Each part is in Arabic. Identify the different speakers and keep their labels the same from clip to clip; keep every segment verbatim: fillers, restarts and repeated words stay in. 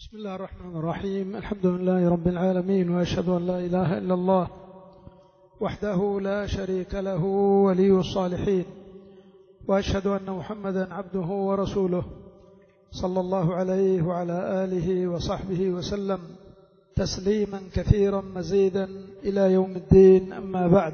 Speaker 1: بسم الله الرحمن الرحيم. الحمد لله رب العالمين، وأشهد أن لا إله إلا الله وحده لا شريك له ولي الصالحين، وأشهد أن محمدا عبده ورسوله صلى الله عليه وعلى آله وصحبه وسلم تسليما كثيرا مزيدا إلى يوم الدين. أما بعد،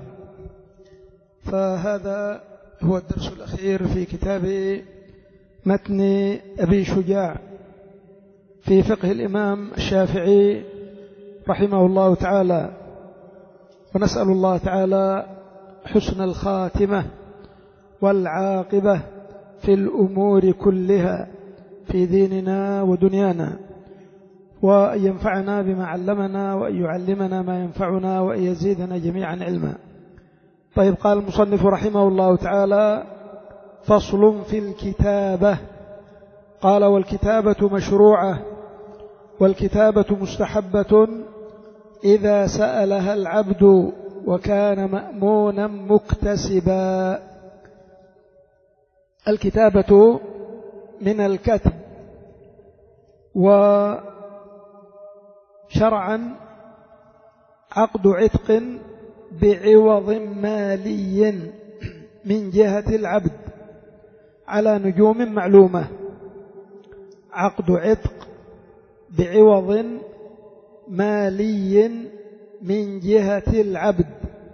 Speaker 1: فهذا هو الدرس الأخير في كتاب متن أبي شجاع في فقه الإمام الشافعي رحمه الله تعالى، ونسأل الله تعالى حسن الخاتمة والعاقبة في الأمور كلها في ديننا ودنيانا، وأن ينفعنا بما علمنا، وأن يعلمنا ما ينفعنا، وأن يزيدنا جميعا علما. طيب، قال المصنف رحمه الله تعالى: فصل في الكتابة. قال: والكتابة مشروعة، والكتابة مستحبة إذا سألها العبد وكان مأمونا مكتسبا. الكتابة من الكتب، وشرعا عقد عتق بعوض مالي من جهة العبد على نجوم معلومة. عقد عتق بعوض مالي من جهة العبد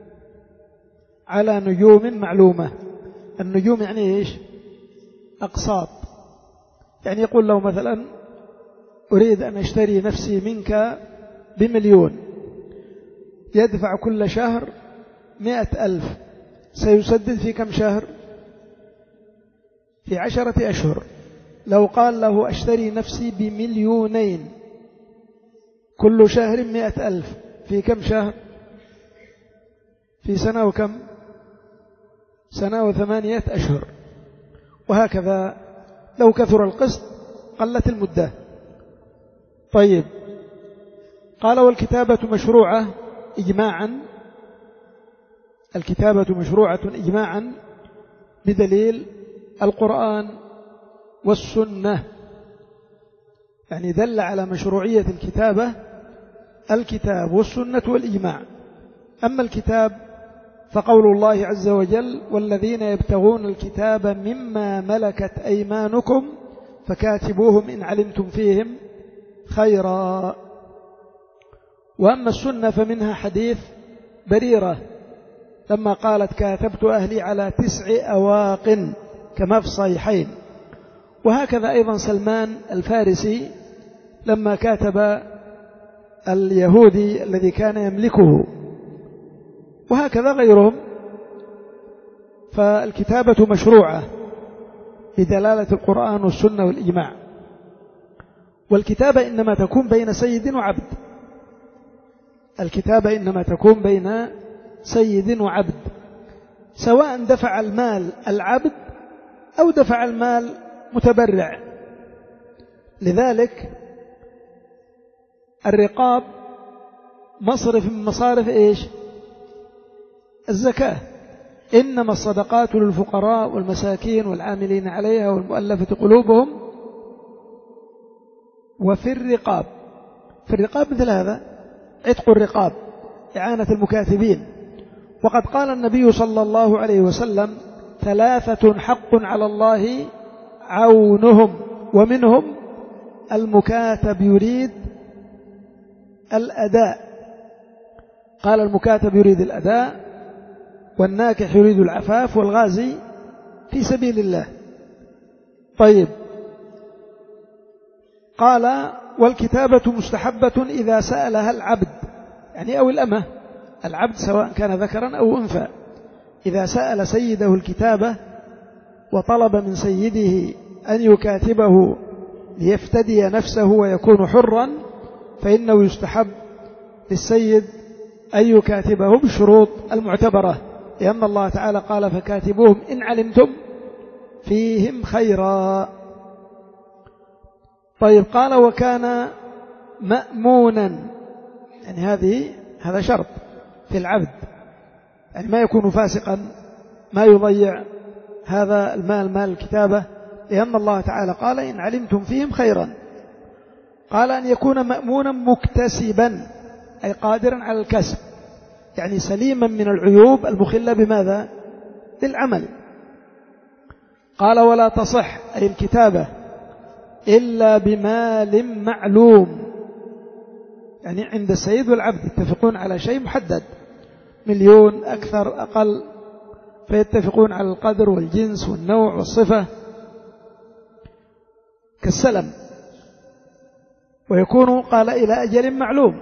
Speaker 1: على نجوم معلومة. النجوم يعني إيش؟ أقساط. يعني يقول له مثلا: أريد أن أشتري نفسي منك بمليون، يدفع كل شهر مئة ألف، سيسدد في كم شهر؟ في عشرة أشهر. لو قال له: أشتري نفسي بمليونين، كل شهر مئة ألف، في كم شهر؟ في سنة وكم؟ سنة وثمانية أشهر. وهكذا لو كثر القسط قلت المدة. طيب، قال: والكتابة مشروعة إجماعا. الكتابة مشروعة إجماعا بدليل القرآن والسنة، يعني دل على مشروعية الكتابة الكتاب والسنة والإجماع. أما الكتاب فقول الله عز وجل: والذين يبتغون الكتاب مما ملكت أيمانكم فكاتبوهم إن علمتم فيهم خيرا. وأما السنة فمنها حديث بريرة لما قالت: كاتبت أهلي على تسع أواق، كما في الصحيحين. وهكذا أيضا سلمان الفارسي لما كاتب اليهودي الذي كان يملكه، وهكذا غيرهم. فالكتابة مشروعة بدلالة القرآن والسنة والإجماع. والكتابة إنما تكون بين سيد وعبد. الكتابة إنما تكون بين سيد وعبد، سواء دفع المال العبد أو دفع المال متبرع. لذلك الرقاب مصرف من مصارف إيش؟ الزكاة. إنما الصدقات للفقراء والمساكين والعاملين عليها والمؤلفة قلوبهم وفي الرقاب. في الرقاب مثل هذا: عتق الرقاب، إعانة المكاتبين. وقد قال النبي صلى الله عليه وسلم: ثلاثة حق على الله عونهم، ومنهم المكاتب يريد الأداء. قال: المكاتب يريد الأداء، والناكح يريد العفاف، والغازي في سبيل الله. طيب، قال: والكتابة مستحبة إذا سألها العبد، يعني أو الأمة، العبد سواء كان ذكرا أو أنثى، إذا سأل سيده الكتابة وطلب من سيده أن يكاتبه ليفتدي نفسه ويكون حرا، فإنه يستحب للسيد أن يكاتبه بالشروط المعتبرة، لأن الله تعالى قال: فكاتبوهم إن علمتم فيهم خيرا. طيب، قال: وكان مأمونا، يعني هذه هذا شرط في العبد، يعني ما يكون فاسقا، ما يضيع هذا المال، مال الكتابة، لأن الله تعالى قال: إن علمتم فيهم خيرا. قال أن يكون مأمونا مكتسبا أي قادرا على الكسب، يعني سليما من العيوب المخلة بماذا؟ بالعمل. قال ولا تصح أي الكتابة إلا بمال معلوم، يعني عند السيد والعبد يتفقون على شيء محدد، مليون أكثر أقل، فيتفقون على القدر والجنس والنوع والصفة كالسلم، ويكون قال إلى أجل معلوم،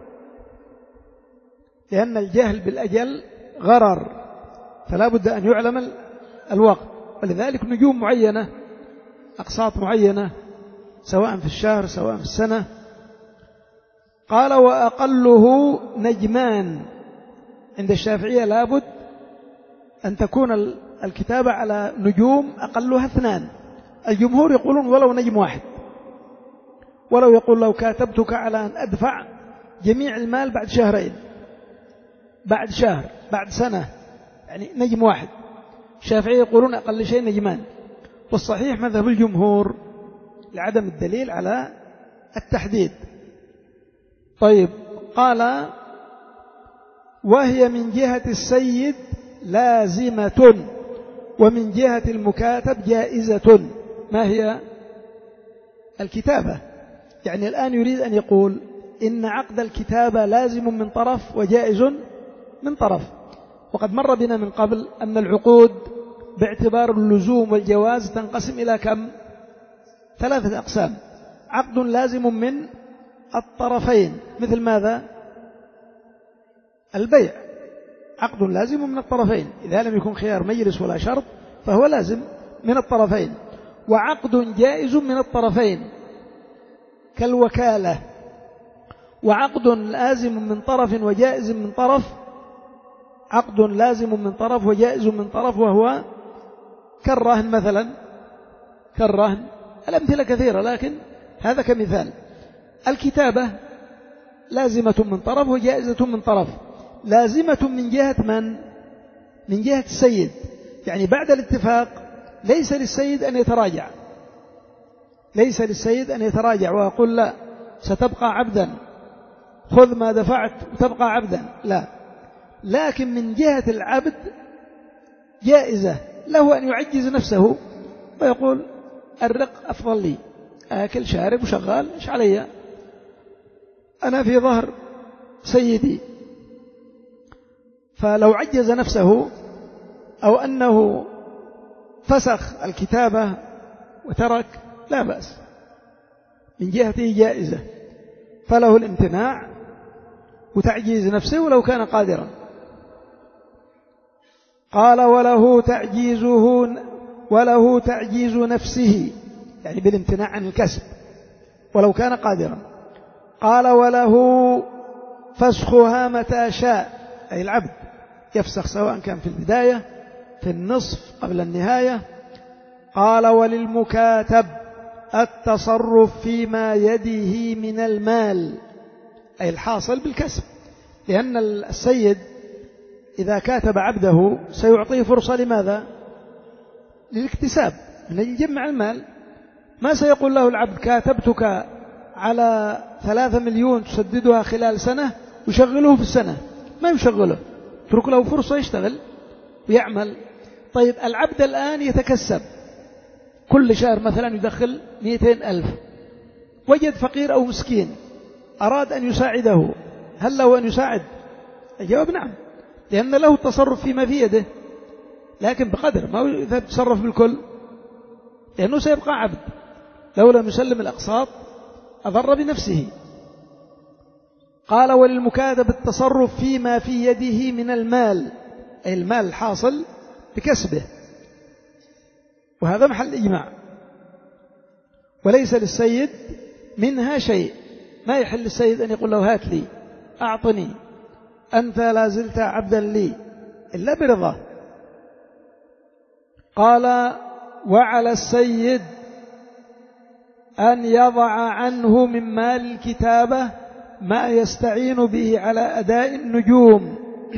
Speaker 1: لأن الجهل بالأجل غرر، فلا بد أن يعلم الوقت، ولذلك نجوم معينة، أقساط معينة، سواء في الشهر سواء في السنة. قال وأقله نجمان، عند الشافعية لابد أن تكون الكتابة على نجوم أقلها اثنان، الجمهور يقولون ولو نجم واحد، ولو يقول لو كاتبتك على أن أدفع جميع المال بعد شهرين، بعد شهر، بعد سنة، يعني نجم واحد. الشافعية يقولون أقل شيء نجمان، والصحيح مذهب الجمهور لعدم الدليل على التحديد. طيب قال وهي من جهة السيد لازمة ومن جهة المكاتب جائزة. ما هي الكتابة؟ يعني الآن يريد أن يقول إن عقد الكتابة لازم من طرف وجائز من طرف، وقد مر بنا من قبل أن العقود باعتبار اللزوم والجواز تنقسم إلى كم؟ ثلاثة أقسام. عقد لازم من الطرفين مثل ماذا؟ البيع عقد لازم من الطرفين، إذا لم يكن خيار مجلس ولا شرط فهو لازم من الطرفين. وعقد جائز من الطرفين كالوكالة. وعقد لازم من طرف وجائز من طرف، عقد لازم من طرف وجائز من طرف، وهو كالرهن مثلا، كالرهن. الأمثلة كثيرة لكن هذا كمثال. الكتابة لازمة من طرف وجائزة من طرف. لازمة من جهة من؟ من جهة السيد، يعني بعد الاتفاق ليس للسيد أن يتراجع، ليس للسيد أن يتراجع ويقول لا ستبقى عبدا، خذ ما دفعت وتبقى عبدا، لا. لكن من جهة العبد جائزة له أن يعجز نفسه ويقول الرق أفضل لي، آكل شارب وشغال، إيش علي، أنا في ظهر سيدي. فلو عجز نفسه أو أنه فسخ الكتابة وترك لا بأس، من جهته جائزة، فله الامتناع وتعجيز نفسه ولو كان قادرا. قال وله تعجيزه وله تعجيز نفسه، يعني بالامتناع عن الكسب ولو كان قادرا. قال وله فسخها متى شاء، أي العبد يفسخ سواء كان في البداية في النصف قبل النهاية. قال وللمكاتب التصرف فيما يده من المال، أي الحاصل بالكسب، لأن السيد إذا كاتب عبده سيعطيه فرصة لماذا؟ للاكتساب، من يجمع المال. ما سيقول له العبد كاتبتك على ثلاثة مليون تسددها خلال سنة وشغله في السنة، ما يشغله، اترك له فرصة يشتغل ويعمل. طيب العبد الآن يتكسب كل شهر مثلا يدخل مئتين ألف، وجد فقير أو مسكين أراد أن يساعده، هل له أن يساعد؟ الجواب نعم، لأن له التصرف فيما في يده، لكن بقدر، ما يتصرف بالكل، لأنه سيبقى عبد، لو لم يسلم الأقساط أضر بنفسه. قال وللمكاتب التصرف فيما في يده من المال، أي المال الحاصل بكسبه، وهذا محل إجماع. وليس للسيد منها شيء، ما يحل السيد أن يقول له هات لي أعطني أنت لا زلت عبدا لي إلا برضاه. قال وعلى السيد أن يضع عنه من مال الكتابة ما يستعين به على أداء النجوم،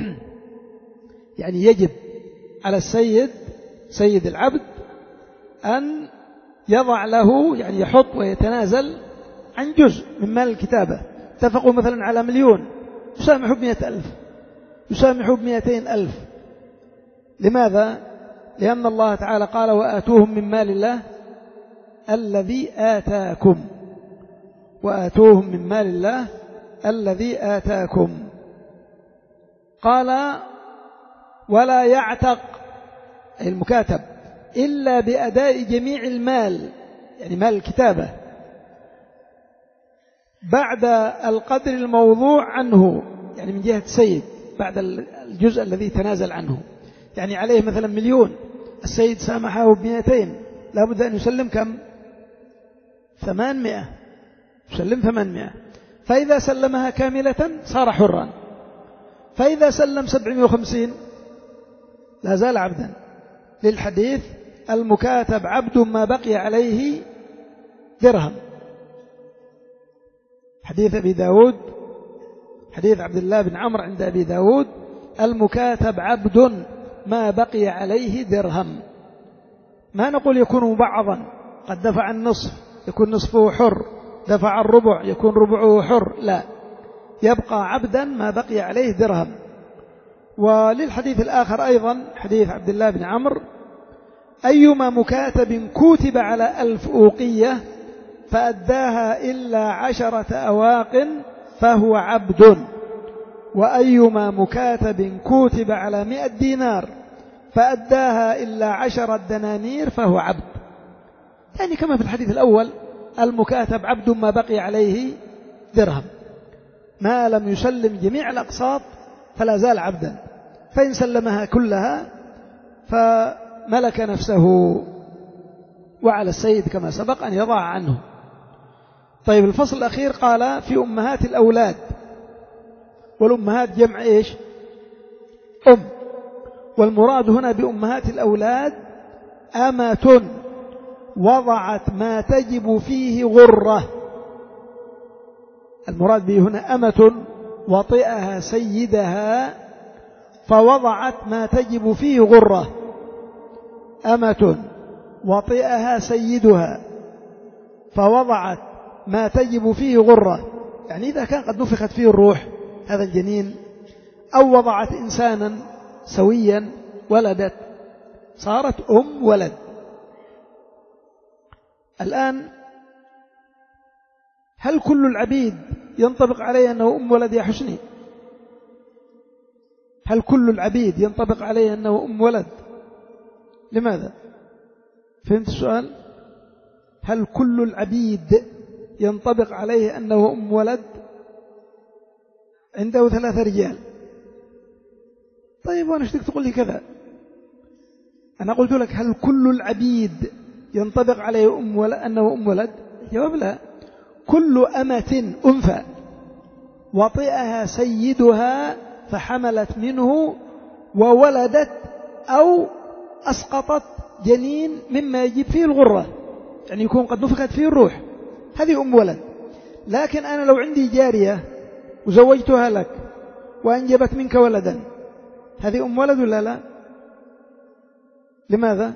Speaker 1: يعني يجب على السيد سيد العبد أن يضع له، يعني يحط ويتنازل عن جزء من مال الكتابة، اتفقوا مثلا على مليون، يسامحوا بمئة ألف، يسامحوا بمئتين ألف. لماذا؟ لأن الله تعالى قال وآتوهم من مال الله الذي آتاكم، وآتوهم من مال الله الذي آتاكم. قال ولا يعتق المكاتب إلا بأداء جميع المال، يعني مال الكتابة، بعد القدر الموضوع عنه، يعني من جهة السيد، بعد الجزء الذي تنازل عنه. يعني عليه مثلا مليون، السيد سامحه بمئتين، لابد أن يسلم كم؟ ثمانمائة، يسلم ثمانمائة. فإذا سلمها كاملة صار حرا، فإذا سلم سبعمائة وخمسين لا زال عبدا، للحديث المكاتب عبد ما بقي عليه درهم، حديث أبي داود، حديث عبد الله بن عمرو عند أبي داود، المكاتب عبد ما بقي عليه درهم. ما نقول يكون مبعضا، قد دفع النصف يكون نصفه حر، دفع الربع يكون ربعه حر، لا، يبقى عبدا ما بقي عليه درهم. وللحديث الآخر أيضا حديث عبد الله بن عمرو أيما مكاتب كتب على ألف أوقية فأداها إلا عشرة أواق فهو عبد، وأيما مكاتب كتب على مئة دينار فأداها إلا عشرة دنانير فهو عبد. يعني كما في الحديث الأول المكاتب عبد ما بقي عليه درهم، ما لم يسلم جميع الأقساط فلا زال عبدا، فإن سلمها كلها فملك نفسه، وعلى السيد كما سبق أن يضع عنه. طيب الفصل الأخير قال في أمهات الأولاد، والأمهات جمع إيش؟ أم، والمراد هنا بأمهات الأولاد أمة وضعت ما تجب فيه غرة. المراد به هنا أمة وطئها سيدها فوضعت ما تجب فيه غرة، أمة وطئها سيدها فوضعت ما تجب فيه غرة، يعني إذا كان قد نفخت فيه الروح هذا الجنين، أو وضعت إنسانا سويا ولدت، صارت أم ولد. الآن هل كل العبيد ينطبق عليه أنه أم ولد يا حسني؟ هل كل العبيد ينطبق عليه أنه أم ولد؟ لماذا؟ فهمت السؤال؟ هل كل العبيد ينطبق عليه أنه أم ولد؟ عنده ثلاثة رجال. طيب وأنا اشتك تقول لي كذا؟ أنا قلت لك هل كل العبيد ينطبق عليه أم ولد أنه أم ولد؟ جواب لا. كل أمة أنثى وطئها سيدها فحملت منه وولدت أو أسقطت جنين مما يجب فيه الغرة، يعني يكون قد نفخت فيه الروح، هذه أم ولد. لكن أنا لو عندي جارية وزوجتها لك وأنجبت منك ولدا، هذه أم ولد ولا لا؟ لماذا؟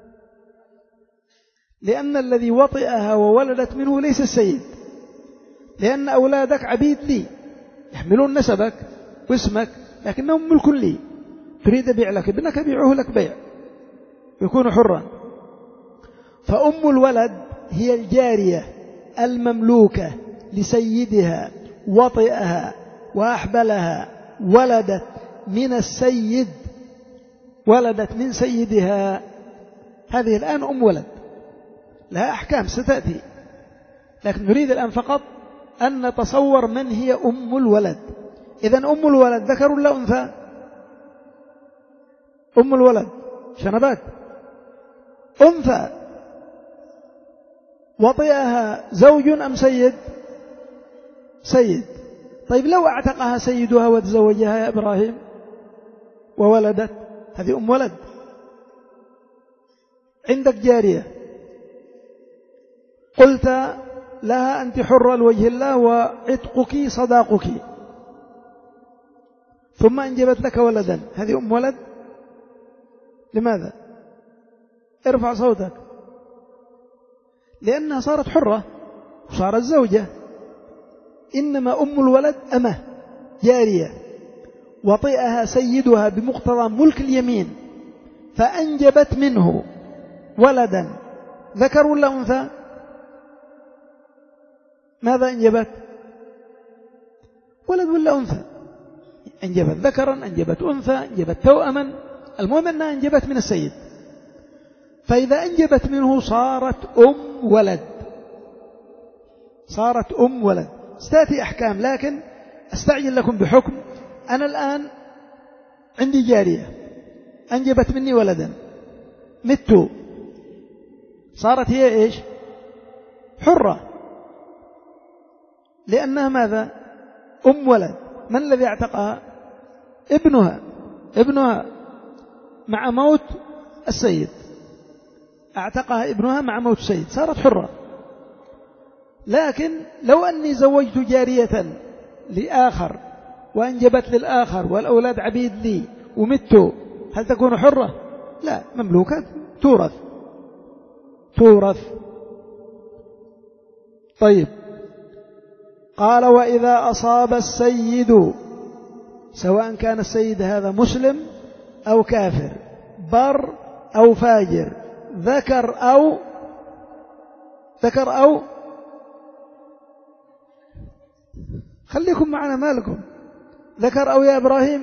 Speaker 1: لأن الذي وطئها وولدت منه ليس السيد، لأن أولادك عبيد لي يحملون نسبك واسمك لكنهم ملك لي، تريد أبيع لك ابنك أبيعه لك بيع يكون حرا. فأم الولد هي الجارية المملوكة لسيدها وطئها وأحبلها، ولدت من السيد، ولدت من سيدها، هذه الآن أم ولد، لها أحكام ستأتي، لكن نريد الآن فقط أن نتصور من هي أم الولد. إذن أم الولد ذكر ولا أنثى؟ أم الولد شنبات أنثى، وطئها زوج أم سيد؟ سيد. طيب لو اعتقها سيدها وتزوجها يا إبراهيم وولدت، هذه أم ولد. عندك جارية قلت لها أنت حرة لوجه الله وعتقك صداقك، ثم أنجبت لك ولدا، هذه أم ولد؟ لماذا؟ ارفع صوتك. لأنها صارت حرة، صارت زوجة. إنما أم الولد أمه جارية وطئها سيدها بمقتضى ملك اليمين فأنجبت منه ولدا ذكر ولا أنثى؟ ماذا أنجبت؟ ولد ولا أنثى؟ أنجبت ذكرا، أنجبت أنثى، أنجبت توأما، المهم أنها أنجبت من السيد. فإذا أنجبت منه صارت أم ولد، صارت أم ولد. ستأتي أحكام، لكن أستعجل لكم بحكم. أنا الآن عندي جارية أنجبت مني ولدا، مت، صارت هي إيش؟ حرة، لأنها ماذا؟ أم ولد. من الذي اعتقها؟ ابنها. ابنها مع موت السيد، اعتقها ابنها مع موت السيد، صارت حرة. لكن لو أني زوجت جارية لآخر وأنجبت للآخر والأولاد عبيد لي ومت، هل تكون حرة؟ لا، مملوكة، تورث تورث. طيب، قال وإذا أصاب السيد، سواء كان السيد هذا مسلم أو كافر، بر أو فاجر، ذكر أو ذكر أو خليكم معنا مالكم، ذكر أو يا إبراهيم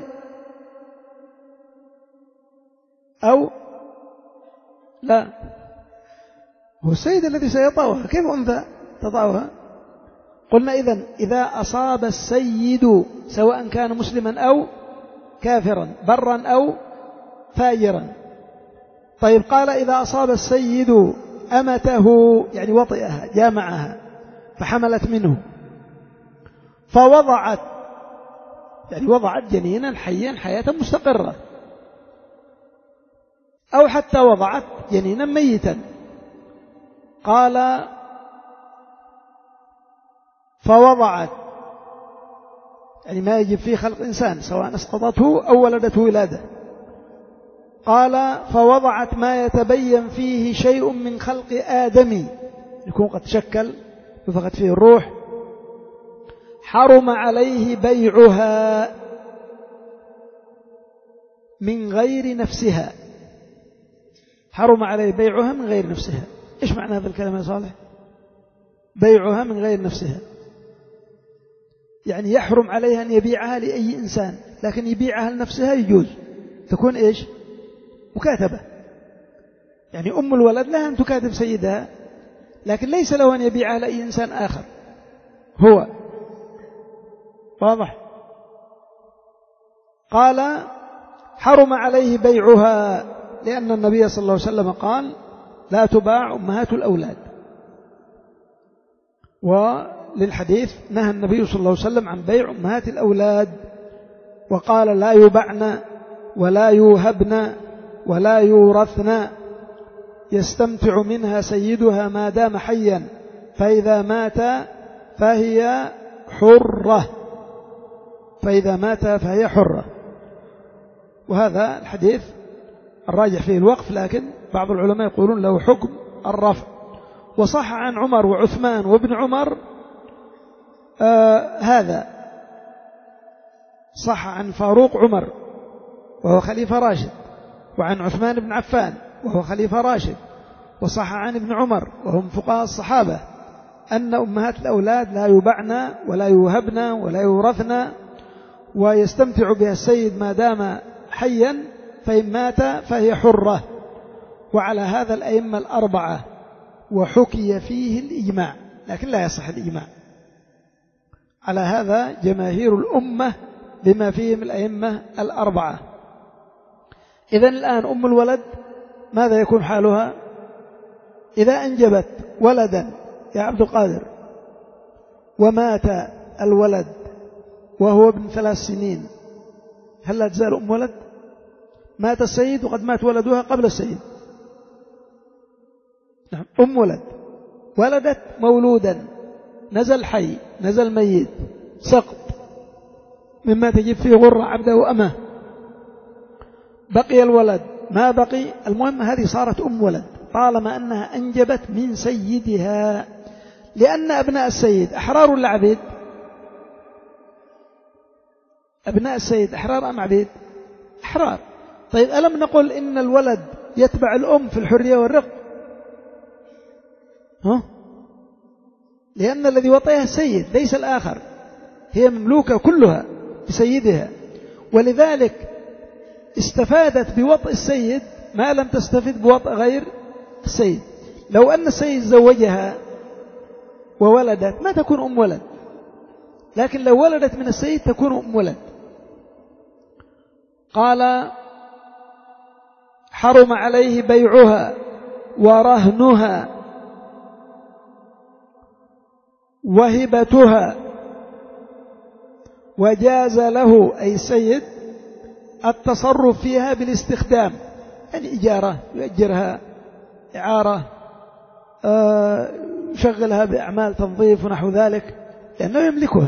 Speaker 1: أو لا، هو السيد الذي سيطأها، كيف أنثى تطأها؟ قلنا إذن إذا أصاب السيد سواء كان مسلما أو كافرا، برا أو فاجرا. طيب، قال إذا أصاب السيد أمته، يعني وطئها جامعها فحملت منه فوضعت، يعني وضعت جنينا حيا حياة مستقرة، أو حتى وضعت جنينا ميتا. قال فوضعت، يعني ما يجب فيه خلق إنسان سواء اسقطته أو ولدته ولادة. قال فوضعت ما يتبين فيه شيء من خلق آدم، يكون قد تشكل نفخت فيه الروح، حرم عليه بيعها من غير نفسها. حرم عليه بيعها من غير نفسها. إيش معنى هذا الكلام يا صالح؟ بيعها من غير نفسها، يعني يحرم عليها أن يبيعها لأي إنسان، لكن يبيعها لنفسها يجوز، تكون إيش؟ مكاتبة. يعني أم الولد لها أن تكاتب سيدها، لكن ليس له أن يبيعها لأي إنسان آخر. هو واضح؟ قال حرم عليه بيعها، لأن النبي صلى الله عليه وسلم قال لا تباع أمهات الأولاد. وللحديث نهى النبي صلى الله عليه وسلم عن بيع أمهات الأولاد، وقال لا يبعن ولا يوهبن ولا يورثن، يستمتع منها سيدها ما دام حيا، فإذا مات فهي حرة، فإذا مات فهي حرة. وهذا الحديث الراجح فيه الوقف، لكن بعض العلماء يقولون له حكم الرفع. وصح عن عمر وعثمان وابن عمر آه هذا، صح عن فاروق عمر وهو خليفة راشد، وعن عثمان بن عفان وهو خليفة راشد، وصح عن ابن عمر وهم فقهاء الصحابة أن أمهات الأولاد لا يبعن ولا يوهبن ولا يورثن، ويستمتع بها السيد ما دام حيا، فإن مات فهي حرة. وعلى هذا الأئمة الأربعة، وحكي فيه الإجماع، لكن لا يصح الإجماع. على هذا جماهير الأمة بما فيهم الأئمة الأربعة. إذن الآن أم الولد ماذا يكون حالها؟ إذا أنجبت ولدا يا عبد القادر ومات الولد وهو ابن ثلاث سنين، هل لا تزال أم ولد؟ مات السيد وقد مات ولدها قبل السيد، نعم، أم ولد، ولدت مولودا، نزل حي نزل ميت، سقط مما تجب فيه غرة عبده وأمه، بقي الولد ما بقي، المهم هذه صارت أم ولد طالما أنها أنجبت من سيدها. لأن أبناء السيد أحرار ولا عبيد؟ أبناء السيد أحرار أم عبيد؟ أحرار. طيب ألم نقل إن الولد يتبع الأم في الحرية والرق؟ ها؟ لأن الذي وطئها السيد ليس الآخر، هي مملوكة كلها بسيدها، ولذلك استفادت بوطئ السيد ما لم تستفد بوطئ غير السيد. لو أن السيد زوجها وولدت ما تكون أم ولد، لكن لو ولدت من السيد تكون أم ولد. قال حرم عليه بيعها ورهنها وهبتها، وجاز له أي السيد التصرف فيها بالاستخدام، يعني إجارة يؤجرها، إعارة، يشغلها بأعمال تنظيف ونحو ذلك لأنه يملكها.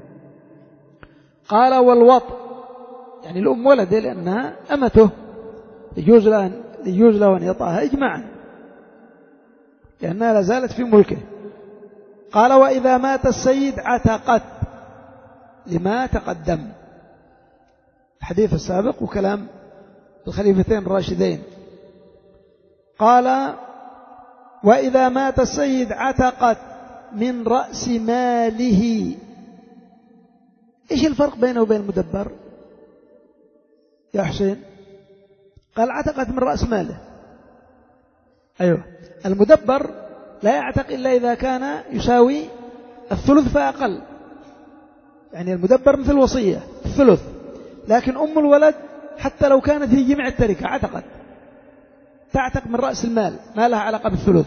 Speaker 1: قال والوط، يعني الأم ولده لأنها أمته يجوز له يجوز له أن يطأها إجماعا لأنها لا زالت في ملكه. قال وإذا مات السيد عتقت، لما تقدم الحديث السابق وكلام الخليفتين الراشدين. قال وإذا مات السيد عتقت من رأس ماله. إيش الفرق بينه وبين المدبر يا حسين؟ قال عتقت من رأس ماله. أيوة، المدبر لا يعتق إلا إذا كان يساوي الثلث فأقل، يعني المدبر مثل وصية الثلث، لكن أم الولد حتى لو كانت في جميع التركة عتقت، تعتق من رأس المال، ما لها علاقة بالثلث،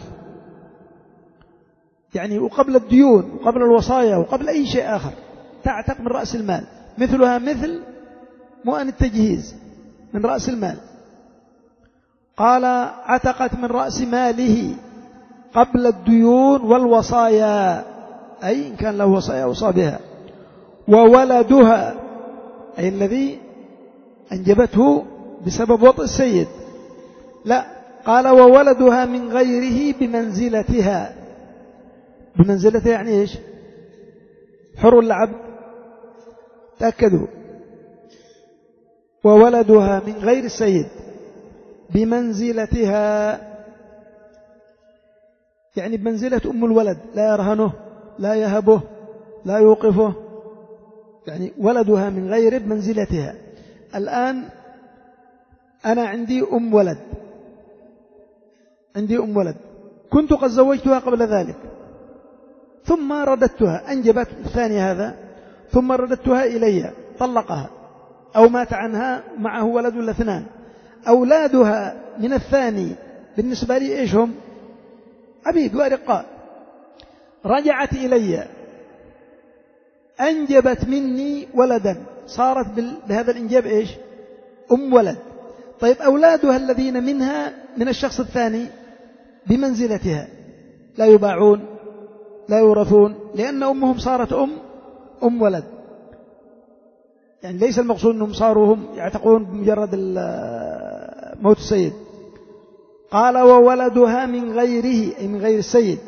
Speaker 1: يعني وقبل الديون وقبل الوصايا وقبل أي شيء آخر تعتق من رأس المال، مثلها مثل مؤن التجهيز من رأس المال. قال عتقت من رأس ماله قبل الديون والوصايا، أي إن كان له وصايا وصى بها. وولدها أي الذي أنجبته بسبب وطئ السيد، لا، قال وولدها من غيره بمنزلتها. بمنزلتها يعني إيش؟ حر ولا عبد؟ تأكدوا. وولدها من غير السيد بمنزلتها، يعني بمنزلة أم الولد، لا يرهنه لا يهبه لا يوقفه، يعني ولدها من غير بمنزلتها. الآن أنا عندي أم ولد، عندي أم ولد كنت قد زوجتها قبل ذلك ثم رددتها، أنجبت الثاني هذا ثم رددتها إلي، طلقها أو مات عنها معه ولد ولا اثنان، أولادها من الثاني بالنسبة لي إيش هم؟ عبيد وأرقاء. رجعت إلي أنجبت مني ولدا، صارت بهذا الإنجاب إيش؟ أم ولد. طيب أولادها الذين منها من الشخص الثاني بمنزلتها، لا يباعون لا يورثون، لأن أمهم صارت أم أم ولد، يعني ليس المقصود أنهم صاروا هم يعتقون بمجرد موت السيد. قال وولدها من غيره أي من غير السيد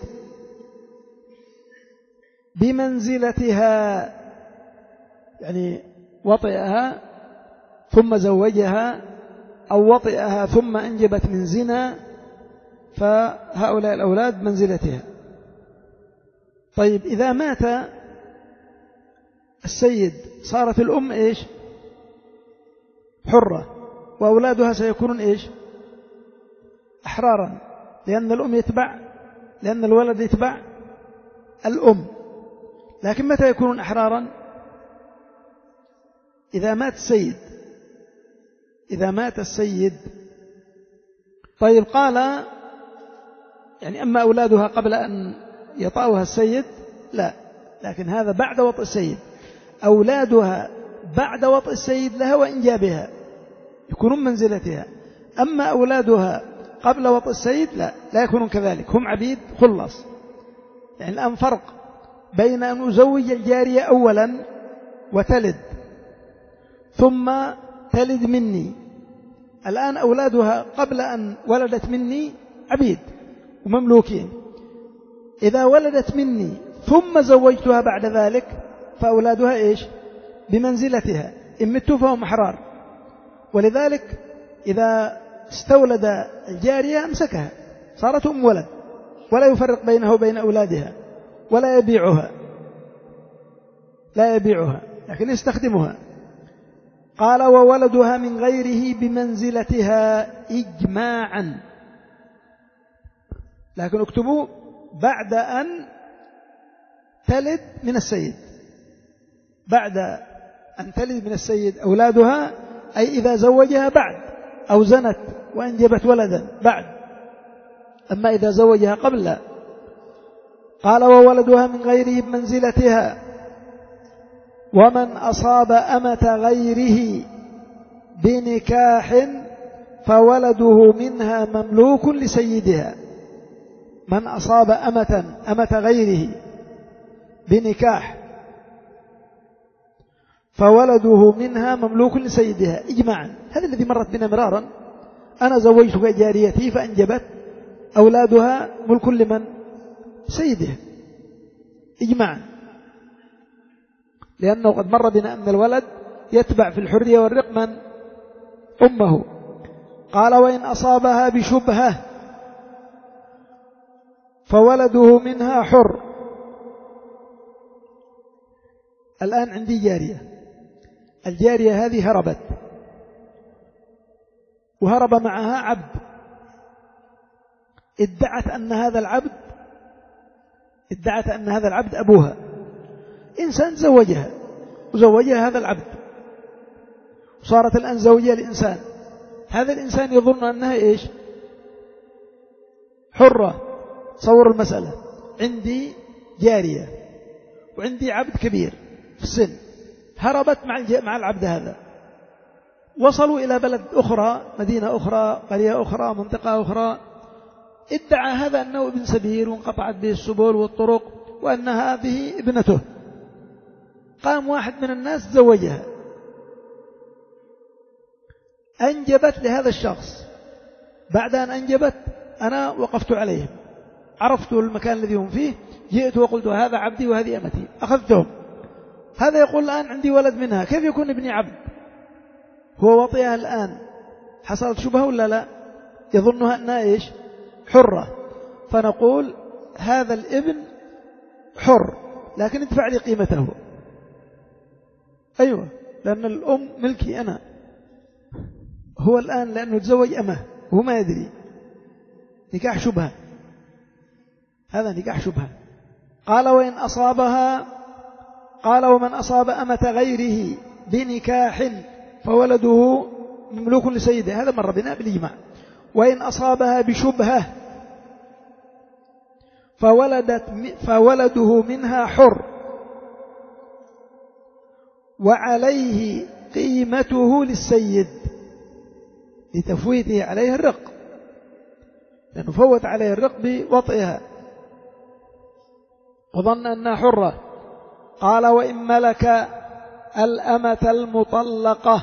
Speaker 1: بمنزلتها، يعني وطئها ثم زوجها أو وطئها ثم أنجبت من زنا، فهؤلاء الأولاد منزلتها. طيب إذا مات السيد صارت الأم إيش؟ حرة، وأولادها سيكونون إيش؟ أحرارا، لأن الأم يتبع لأن الولد يتبع الأم. لكن متى يكونون أحرارا؟ إذا مات السيد إذا مات السيد طيب قال يعني أما أولادها قبل أن يطأها السيد لا، لكن هذا بعد وطئ السيد. أولادها بعد وطئ السيد لها وإنجابها يكونون منزلتها، أما أولادها قبل وطئ السيد لا لا يكونون كذلك، هم عبيد خلص. يعني الآن فرق بين أن أزوج الجارية أولا وتلد ثم تلد مني، الآن أولادها قبل أن ولدت مني عبيد ومملوكين، إذا ولدت مني ثم زوجتها بعد ذلك فأولادها إيش؟ بمنزلتها، إن مت فهم أحرار. ولذلك إذا استولد الجارية أمسكها، صارت أم ولد، ولا يفرق بينها وبين أولادها، ولا يبيعها، لا يبيعها لكن يستخدمها. قال وولدها من غيره بمنزلتها إجماعا، لكن اكتبوا بعد أن تلد من السيد، بعد أن تلد من السيد أولادها، أي إذا زوجها بعد أو زنت وأنجبت ولدا بعد، أما إذا زوجها قبل لا. قال وولدها من غيره بمنزلتها، ومن أصاب أمة غيره بنكاح فولده منها مملوك لسيدها. من أصاب أمة أمة غيره بنكاح فولده منها مملوك لسيدها إجماعا. هذا الذي مرت بنا مرارا. أنا زوجتك جاريتي فأنجبت، أولادها ملك لمن؟ سيدها إجماعا، لأنه قد مر بنا أن الولد يتبع في الحرية والرق من؟ أمه. قال وإن أصابها بشبهة فولده منها حر. الآن عندي جارية، الجارية هذه هربت، وهرب معها عبد، ادعت أن هذا العبد ادعت أن هذا العبد أبوها. إنسان زوجها وزوجها هذا العبد، وصارت الآن زوجة لإنسان. هذا الإنسان يظن أنها إيش؟ حرة. تصور المسألة، عندي جارية وعندي عبد كبير في السن، هربت مع مع العبد هذا، وصلوا إلى بلد أخرى، مدينة أخرى، قرية أخرى، منطقة أخرى. ادعى هذا أنه ابن سبيل وانقطعت به السبل والطرق وأن هذه ابنته. قام واحد من الناس زوجها، أنجبت لهذا الشخص. بعد أن أنجبت أنا وقفت عليهم، عرفت المكان الذي هم فيه، جئت وقلت هذا عبدي وهذه أمتي، أخذتهم. هذا يقول الآن عندي ولد منها، كيف يكون ابني عبد؟ هو وطئها الآن، حصلت شبهة ولا لا؟ يظنها أنها إيش؟ حرة. فنقول هذا الابن حر، لكن ادفع لي قيمته. أيوة، لأن الأم ملكي أنا. هو الآن لأنه تزوج أمه وهو ما يدري، نكاح شبهة، هذا نكاح شبهة. قال وإن أصابها، قال ومن أصاب أمة غيره بنكاح فولده مملوك لسيده. هذا مر بنا بالإجماع. وإن أصابها بشبهة فولدت فولده منها حر، وعليه قيمته للسيد لتفويته عليه الرق، لأنه فوت عليه الرق بوطئها وظن أنها حرة. قال وإن ملك الأمة المطلقة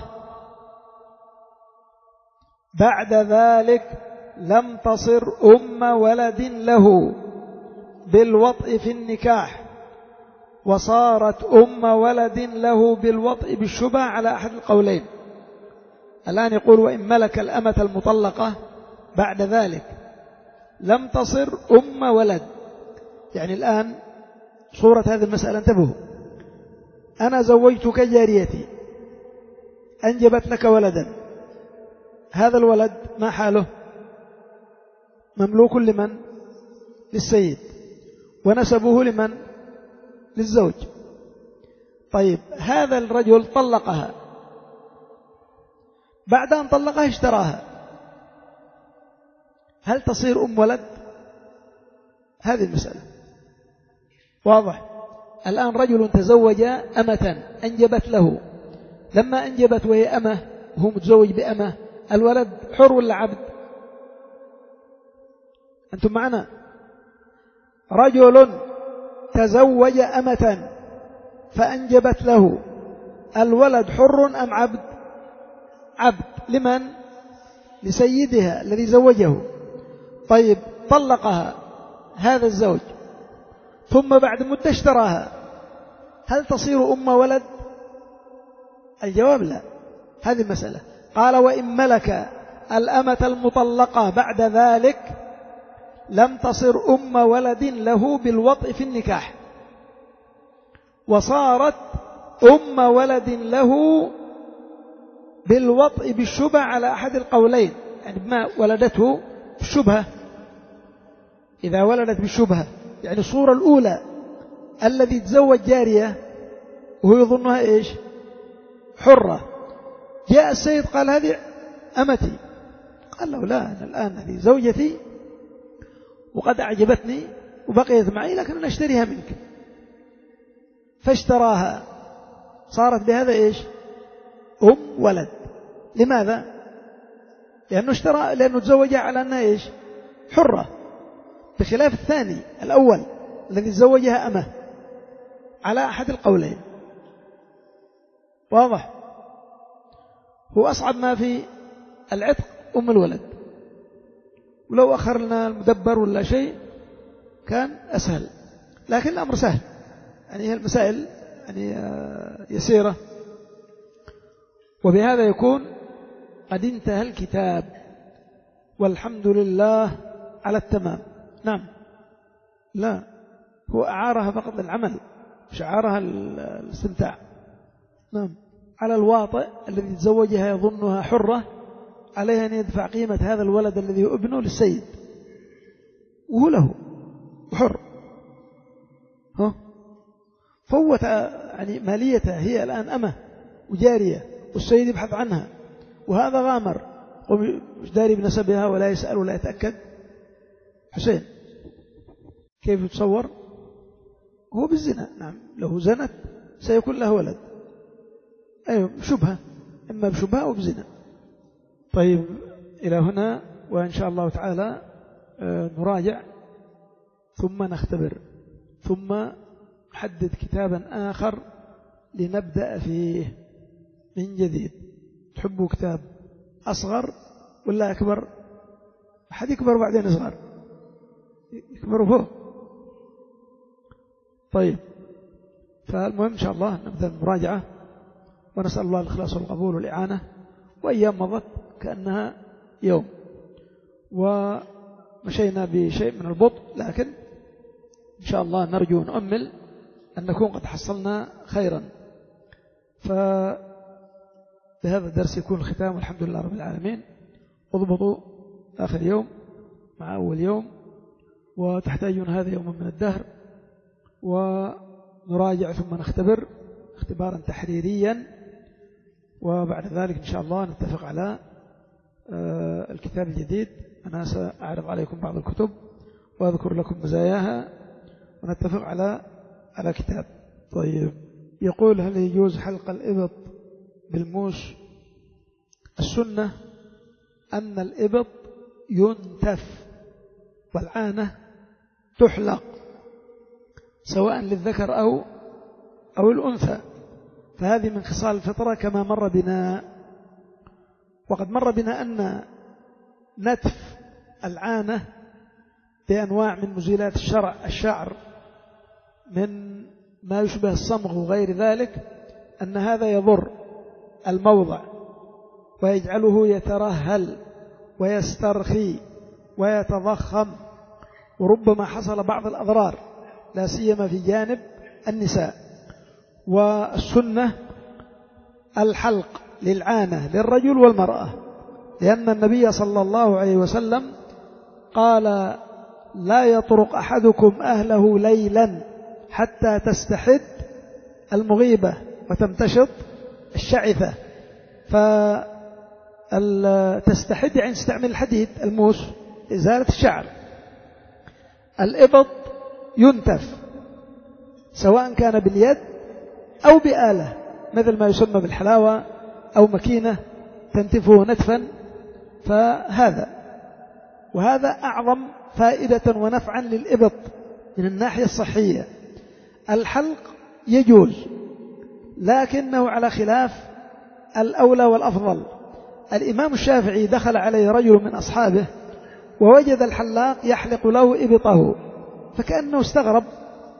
Speaker 1: بعد ذلك لم تصر أم ولد له بالوطء في النكاح، وصارت أم ولد له بالوطء بالشبهة على أحد القولين. الآن يقول وإن ملك الأمة المطلقة بعد ذلك لم تصر أم ولد، يعني الآن صورة هذه المسألة، انتبهوا. أنا زوجتك جاريتي، أنجبت لك ولدا، هذا الولد ما حاله؟ مملوك لمن؟ للسيد، ونسبه لمن؟ للزوج. طيب هذا الرجل طلقها، بعد أن طلقها اشتراها، هل تصير أم ولد؟ هذه المسألة واضح. الآن رجل تزوج أمة أنجبت له، لما أنجبت وهي أمة وهو متزوج بأمة، الولد حر ولا عبد؟ أنتم معنا؟ رجل تزوج أمة فأنجبت له، الولد حر أم عبد؟ عبد. لمن؟ لسيدها الذي زوجه. طيب طلقها هذا الزوج، ثم بعد مدة اشتراها، هل تصير أم ولد؟ الجواب لا. هذه المسألة. قال وإن ملك الأمة المطلقة بعد ذلك لم تصر أم ولد له بالوطء في النكاح، وصارت أم ولد له بالوطء بالشبهة على أحد القولين، يعني بما ولدته بالشبهة. إذا ولدت بالشبهة يعني الصورة الأولى الذي تزوج جارية وهو يظنها إيش؟ حرة، جاء السيد قال هذه أمتي، قال له لا، أنا الآن هذه زوجتي وقد أعجبتني وبقيت معي، لكن أنا أشتريها منك، فاشتراها، صارت بهذا إيش؟ أم ولد. لماذا؟ لأنه اشترى، لأنه تزوجها على أنها إيش؟ حرة، بخلاف الثاني الأول الذي تزوجها أمه على أحد القولين. واضح؟ هو أصعب ما في العتق أم الولد، ولو أخرنا المدبر ولا شيء كان أسهل، لكن الأمر سهل، يعني المسائل يعني يسيرة. وبهذا يكون قد انتهى الكتاب، والحمد لله على التمام. نعم، لا، هو أعارها فقط للعمل، مش أعارها الاستمتاع. نعم، على الواطئ الذي تزوجها يظنها حرة عليها أن يدفع قيمة هذا الولد الذي هو ابنه للسيد، وهو له حر، ها فوت يعني ماليته، هي الآن أمه وجارية والسيد يبحث عنها، وهذا غامر ومش داري بنسبها ولا يسأل ولا يتأكد. حسين كيف يتصور؟ هو بالزنا، نعم، له زنت سيكون له ولد، أيوة شبهة، إما بشبهة أو بزنا. طيب إلى هنا، وإن شاء الله تعالى نراجع ثم نختبر، ثم نحدد كتابا آخر لنبدأ فيه من جديد. تحبوا كتاب أصغر ولا أكبر؟ أحد يكبر بعدين يصغر، يكبر فوق. طيب، فالمهم إن شاء الله نبدأ المراجعة، ونسأل الله الإخلاص والقبول والإعانة. وأيام مضت كأنها يوم، ومشينا بشيء من البطء، لكن إن شاء الله نرجو ونؤمل أن نكون قد حصلنا خيرا. فبهذا الدرس يكون الختام، والحمد لله رب العالمين. اضبطوا آخر يوم مع أول يوم، وتحتاجون هذا يوم من الدهر، ونراجع ثم نختبر اختبارا تحريريا، وبعد ذلك إن شاء الله نتفق على الكتاب الجديد. أنا سأعرض عليكم بعض الكتب وأذكر لكم مزاياها، ونتفق على على كتاب. طيب، يقول هل يجوز حلق الإبط بالموس؟ السنة أن الإبط ينتف والعانة تحلق، سواء للذكر أو أو الأنثى، فهذه من خصال الفطرة كما مر بنا. وقد مر بنا أن نتف العانة بأنواع من مزيلات الشرع الشعر من ما يشبه الصمغ وغير ذلك، أن هذا يضر الموضع ويجعله يترهل ويسترخي ويتضخم، وربما حصل بعض الأضرار لا سيما في جانب النساء. والسنة الحلق للعانة للرجل والمرأة، لأن النبي صلى الله عليه وسلم قال لا يطرق أحدكم أهله ليلا حتى تستحد المغيبة وتمتشط الشعثة. فتستحد يعني تستعمل الحديد الموس لإزالة الشعر. الإبط ينتف سواء كان باليد أو بآلة، مثل ما يسمى بالحلاوة أو مكينة تنتفه نتفا. فهذا وهذا أعظم فائدة ونفعا للإبط من الناحية الصحية. الحلق يجوز، لكنه على خلاف الأولى والأفضل. الإمام الشافعي دخل عليه رجل من أصحابه ووجد الحلاق يحلق له إبطه، فكأنه استغرب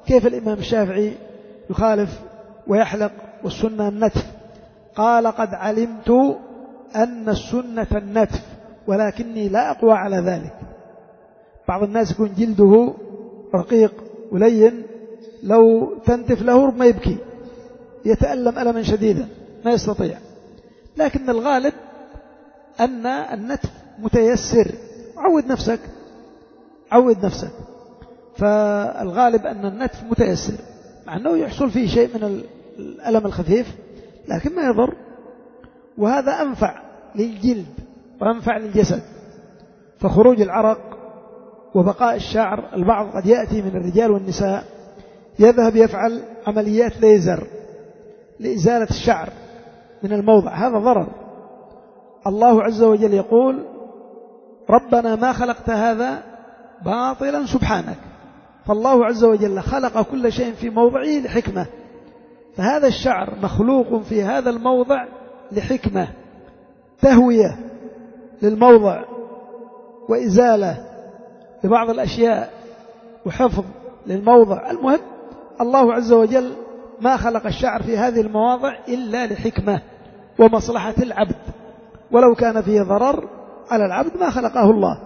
Speaker 1: كيف الإمام الشافعي يخالف ويحلق والسنة النتف؟ قال قد علمت أن السنة النتف ولكني لا أقوى على ذلك. بعض الناس يكون جلده رقيق ولين، لو تنتف له ما يبكي، يتألم ألما شديدا ما يستطيع، لكن الغالب أن النتف متيسر. عود نفسك عود نفسك فالغالب أن النتف متيسر، مع أنه يحصل فيه شيء من الألم الخفيف لكن ما يضر، وهذا أنفع للجلد وأنفع للجسد. فخروج العرق وبقاء الشعر، البعض قد يأتي من الرجال والنساء يذهب يفعل عمليات ليزر لإزالة الشعر من الموضع، هذا ضرر. الله عز وجل يقول ربنا ما خلقت هذا باطلا سبحانك. فالله عز وجل خلق كل شيء في موضعه لحكمة، فهذا الشعر مخلوق في هذا الموضع لحكمة، تهوية للموضع وإزالة لبعض الأشياء وحفظ للموضع. المهم الله عز وجل ما خلق الشعر في هذه المواضع إلا لحكمة ومصلحة العبد، ولو كان فيه ضرر على العبد ما خلقه الله.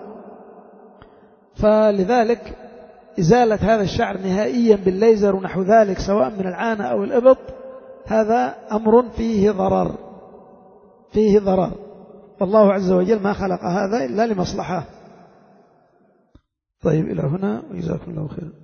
Speaker 1: فلذلك إزالة هذا الشعر نهائيا بالليزر ونحو ذلك سواء من العانة أو الإبط هذا أمر فيه ضرر فيه ضرر والله عز وجل ما خلق هذا إلا لمصلحة. طيب إلى هنا وجزاكم الله خيرا.